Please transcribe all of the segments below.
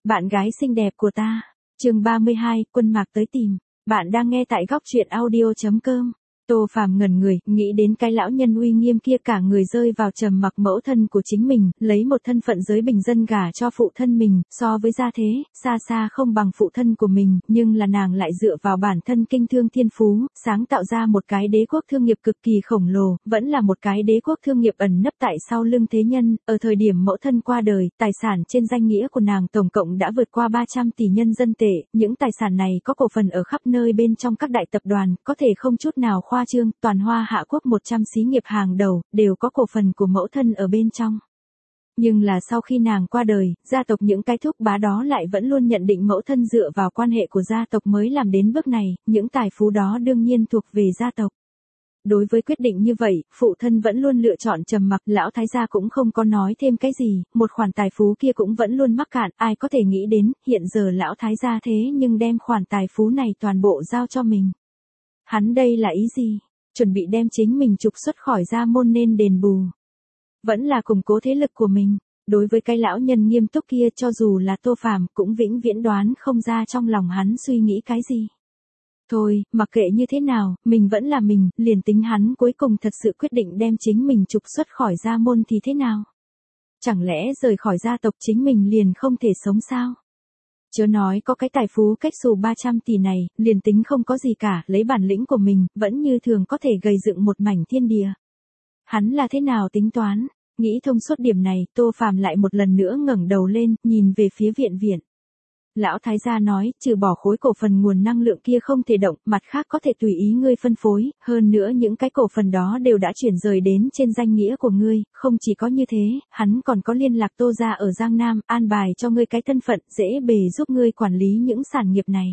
Bạn gái xinh đẹp của ta. Chương 32, Quân Mạc tới tìm. Bạn đang nghe tại góc truyện audio.com. Tô Phàm ngẩn người, nghĩ đến cái lão nhân uy nghiêm kia, cả người rơi vào trầm mặc. Mẫu thân của chính mình, lấy một thân phận giới bình dân gả cho phụ thân mình, so với gia thế, xa xa không bằng phụ thân của mình, nhưng là nàng lại dựa vào bản thân kinh thương thiên phú, sáng tạo ra một cái đế quốc thương nghiệp cực kỳ khổng lồ, vẫn là một cái đế quốc thương nghiệp ẩn nấp tại sau lưng thế nhân. Ở thời điểm mẫu thân qua đời, tài sản trên danh nghĩa của nàng tổng cộng đã vượt qua 300 tỷ nhân dân tệ, những tài sản này có cổ phần ở khắp nơi bên trong các đại tập đoàn, có thể không chút nào khoa trương, toàn Hoa Hạ Quốc 100 xí nghiệp hàng đầu, đều có cổ phần của mẫu thân ở bên trong. Nhưng là sau khi nàng qua đời, gia tộc những cái thúc bá đó lại vẫn luôn nhận định mẫu thân dựa vào quan hệ của gia tộc mới làm đến bước này, những tài phú đó đương nhiên thuộc về gia tộc. Đối với quyết định như vậy, phụ thân vẫn luôn lựa chọn trầm mặc, lão thái gia cũng không có nói thêm cái gì, một khoản tài phú kia cũng vẫn luôn mắc cạn, ai có thể nghĩ đến, hiện giờ lão thái gia thế nhưng đem khoản tài phú này toàn bộ giao cho mình. Hắn đây là ý gì? Chuẩn bị đem chính mình trục xuất khỏi gia môn nên đền bù. Vẫn là củng cố thế lực của mình. Đối với cái lão nhân nghiêm túc kia, cho dù là Tô Phàm cũng vĩnh viễn đoán không ra trong lòng hắn suy nghĩ cái gì. Thôi, mặc kệ như thế nào, mình vẫn là mình, liền tính hắn cuối cùng thật sự quyết định đem chính mình trục xuất khỏi gia môn thì thế nào? Chẳng lẽ rời khỏi gia tộc chính mình liền không thể sống sao? Chớ nói có cái tài phú cách xù 300 tỷ này, liền tính không có gì cả, lấy bản lĩnh của mình, vẫn như thường có thể gây dựng một mảnh thiên địa. Hắn là thế nào tính toán? Nghĩ thông suốt điểm này, Tô Phàm lại một lần nữa ngẩng đầu lên, nhìn về phía viện viện. Lão thái gia nói, trừ bỏ khối cổ phần nguồn năng lượng kia không thể động, mặt khác có thể tùy ý ngươi phân phối, hơn nữa những cái cổ phần đó đều đã chuyển rời đến trên danh nghĩa của ngươi, không chỉ có như thế, hắn còn có liên lạc Tô gia ở Giang Nam, an bài cho ngươi cái thân phận, dễ bề giúp ngươi quản lý những sản nghiệp này.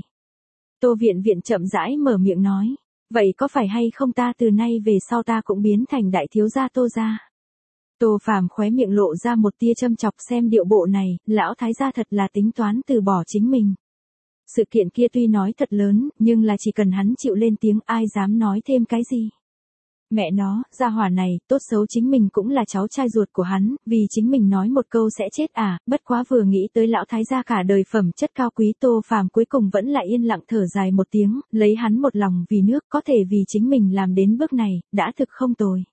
Tô viện viện chậm rãi mở miệng nói, vậy có phải hay không ta từ nay về sau ta cũng biến thành đại thiếu gia Tô gia? Tô Phàm khóe miệng lộ ra một tia châm chọc, xem điệu bộ này, lão thái gia thật là tính toán từ bỏ chính mình. Sự kiện kia tuy nói thật lớn, nhưng là chỉ cần hắn chịu lên tiếng ai dám nói thêm cái gì. Mẹ nó, gia hỏa này, tốt xấu chính mình cũng là cháu trai ruột của hắn, vì chính mình nói một câu sẽ chết à, bất quá vừa nghĩ tới lão thái gia cả đời phẩm chất cao quý, Tô Phàm cuối cùng vẫn lại yên lặng thở dài một tiếng, lấy hắn một lòng vì nước, có thể vì chính mình làm đến bước này, đã thực không tồi.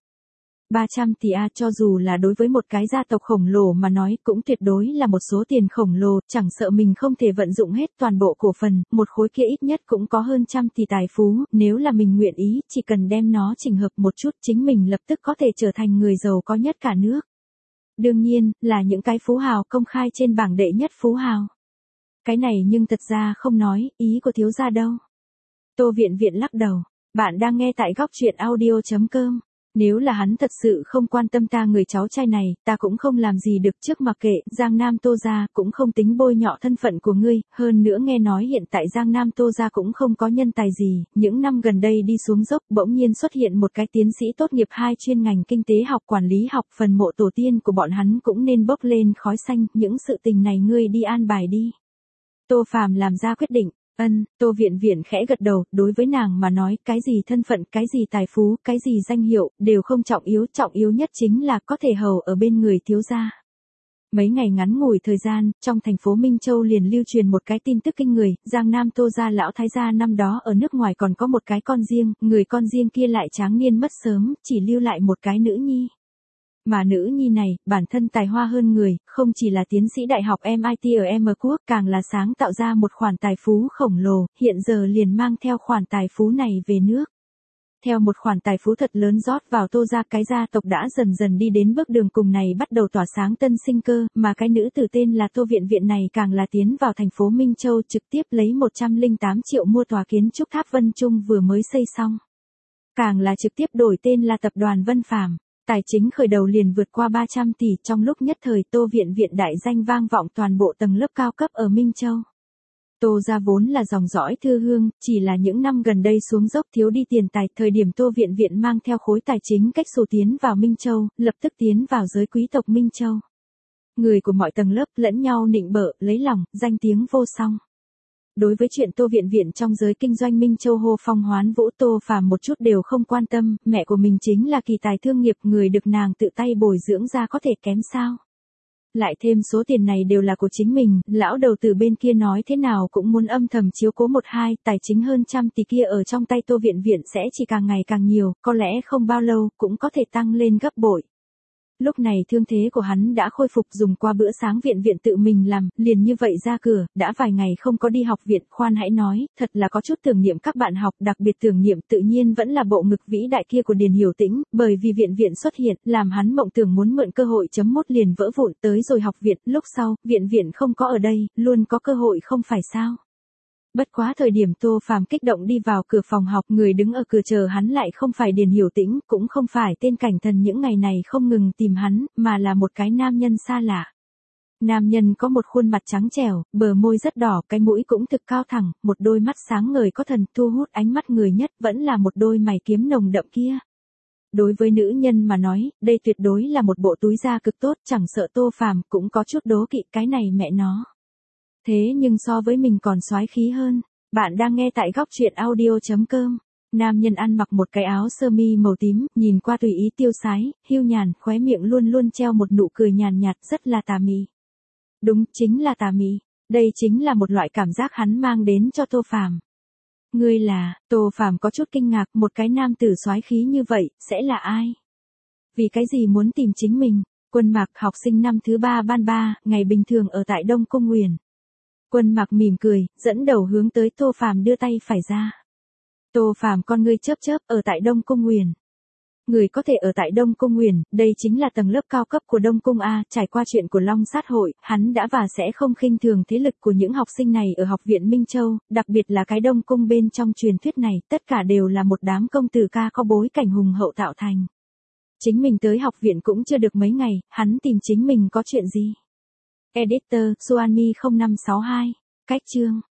300 tỷ a, cho dù là đối với một cái gia tộc khổng lồ mà nói cũng tuyệt đối là một số tiền khổng lồ, chẳng sợ mình không thể vận dụng hết toàn bộ cổ phần, một khối kia ít nhất cũng có hơn trăm tỷ tài phú, nếu là mình nguyện ý, chỉ cần đem nó chỉnh hợp một chút, chính mình lập tức có thể trở thành người giàu có nhất cả nước. Đương nhiên, là những cái phú hào công khai trên bảng đệ nhất phú hào. Cái này nhưng thật ra không nói, ý của thiếu gia đâu. Tô viện viện lắc đầu, bạn đang nghe tại góc truyện audio.com. Nếu là hắn thật sự không quan tâm ta người cháu trai này, ta cũng không làm gì được, trước mặc kệ, Giang Nam Tô gia cũng không tính bôi nhọ thân phận của ngươi, hơn nữa nghe nói hiện tại Giang Nam Tô gia cũng không có nhân tài gì, những năm gần đây đi xuống dốc, bỗng nhiên xuất hiện một cái tiến sĩ tốt nghiệp 2 chuyên ngành kinh tế học quản lý học, phần mộ tổ tiên của bọn hắn cũng nên bốc lên khói xanh, những sự tình này ngươi đi an bài đi. Tô Phàm làm ra quyết định. Tô viện viện khẽ gật đầu, đối với nàng mà nói, cái gì thân phận, cái gì tài phú, cái gì danh hiệu, đều không trọng yếu nhất chính là có thể hầu ở bên người thiếu gia. Mấy ngày ngắn ngủi thời gian, trong thành phố Minh Châu liền lưu truyền một cái tin tức kinh người, Giang Nam Tô gia lão thái gia năm đó ở nước ngoài còn có một cái con riêng, người con riêng kia lại tráng niên mất sớm, chỉ lưu lại một cái nữ nhi. Mà nữ nhi này, bản thân tài hoa hơn người, không chỉ là tiến sĩ đại học MIT ở M Quốc, càng là sáng tạo ra một khoản tài phú khổng lồ, hiện giờ liền mang theo khoản tài phú này về nước. Theo một khoản tài phú thật lớn rót vào Tô gia, cái gia tộc đã dần dần đi đến bước đường cùng này, bắt đầu tỏa sáng tân sinh cơ, mà cái nữ tử tên là Tô viện viện này càng là tiến vào thành phố Minh Châu, trực tiếp lấy 108 triệu mua tòa kiến trúc tháp Vân Trung vừa mới xây xong. Càng là trực tiếp đổi tên là tập đoàn Vân Phàm. Tài chính khởi đầu liền vượt qua 300 tỷ, trong lúc nhất thời Tô viện viện đại danh vang vọng toàn bộ tầng lớp cao cấp ở Minh Châu. Tô gia vốn là dòng dõi thư hương, chỉ là những năm gần đây xuống dốc thiếu đi tiền tài, thời điểm Tô viện viện mang theo khối tài chính cách xù tiến vào Minh Châu, lập tức tiến vào giới quý tộc Minh Châu. Người của mọi tầng lớp lẫn nhau nịnh bợ, lấy lòng, danh tiếng vô song. Đối với chuyện Tô viện viện trong giới kinh doanh Minh Châu hô phong hoán vũ, Tô Phàm một chút đều không quan tâm, mẹ của mình chính là kỳ tài thương nghiệp, người được nàng tự tay bồi dưỡng ra có thể kém sao. Lại thêm số tiền này đều là của chính mình, lão đầu từ bên kia nói thế nào cũng muốn âm thầm chiếu cố một hai, tài chính hơn 100 tỷ kia ở trong tay Tô Viện Viện sẽ chỉ càng ngày càng nhiều, có lẽ không bao lâu cũng có thể tăng lên gấp bội. Lúc này thương thế của hắn đã khôi phục, dùng qua bữa sáng Viện Viện tự mình làm, liền như vậy ra cửa, đã vài ngày không có đi học viện, khoan hãy nói, thật là có chút tưởng niệm các bạn học, đặc biệt tưởng niệm tự nhiên vẫn là bộ ngực vĩ đại kia của Điền Hiểu Tĩnh, bởi vì Viện Viện xuất hiện, làm hắn mộng tưởng muốn mượn cơ hội chấm mốt liền vỡ vụn, tới rồi học viện, lúc sau, Viện Viện không có ở đây, luôn có cơ hội không phải sao. Bất quá thời điểm Tô Phàm kích động đi vào cửa phòng học, người đứng ở cửa chờ hắn lại không phải Điền Hiểu Tĩnh, cũng không phải tên cảnh thần những ngày này không ngừng tìm hắn, mà là một cái nam nhân xa lạ. Nam nhân có một khuôn mặt trắng trẻo, bờ môi rất đỏ, cái mũi cũng thực cao thẳng, một đôi mắt sáng ngời có thần, thu hút ánh mắt người nhất vẫn là một đôi mày kiếm nồng đậm kia. Đối với nữ nhân mà nói, đây tuyệt đối là một bộ túi da cực tốt, chẳng sợ Tô Phàm cũng có chút đố kỵ cái này mẹ nó. Thế nhưng so với mình còn soái khí hơn. Bạn đang nghe tại góc truyện audio.com. Nam nhân ăn mặc một cái áo sơ mi màu tím, nhìn qua tùy ý tiêu sái, hiu nhàn, khóe miệng luôn luôn treo một nụ cười nhàn nhạt, rất là tà mị. Đúng, chính là tà mị. Đây chính là một loại cảm giác hắn mang đến cho Tô Phàm. Ngươi là, Tô Phàm có chút kinh ngạc, một cái nam tử soái khí như vậy, sẽ là ai? Vì cái gì muốn tìm chính mình? Quân Mạc, học sinh năm thứ 3 ban 3, ngày bình thường ở tại Đông Cung Nguyền. Quân Mạc mỉm cười, dẫn đầu hướng tới Tô Phàm đưa tay phải ra. Tô Phàm con ngươi chớp chớp, ở tại Đông Cung Nguyền. Người có thể ở tại Đông Cung Nguyền, đây chính là tầng lớp cao cấp của Đông Cung A, trải qua chuyện của Long Sát Hội, hắn đã và sẽ không khinh thường thế lực của những học sinh này ở học viện Minh Châu, đặc biệt là cái Đông Cung bên trong truyền thuyết này, tất cả đều là một đám công tử ca có bối cảnh hùng hậu tạo thành. Chính mình tới học viện cũng chưa được mấy ngày, hắn tìm chính mình có chuyện gì? Editor, Suami 0562. Cách chương.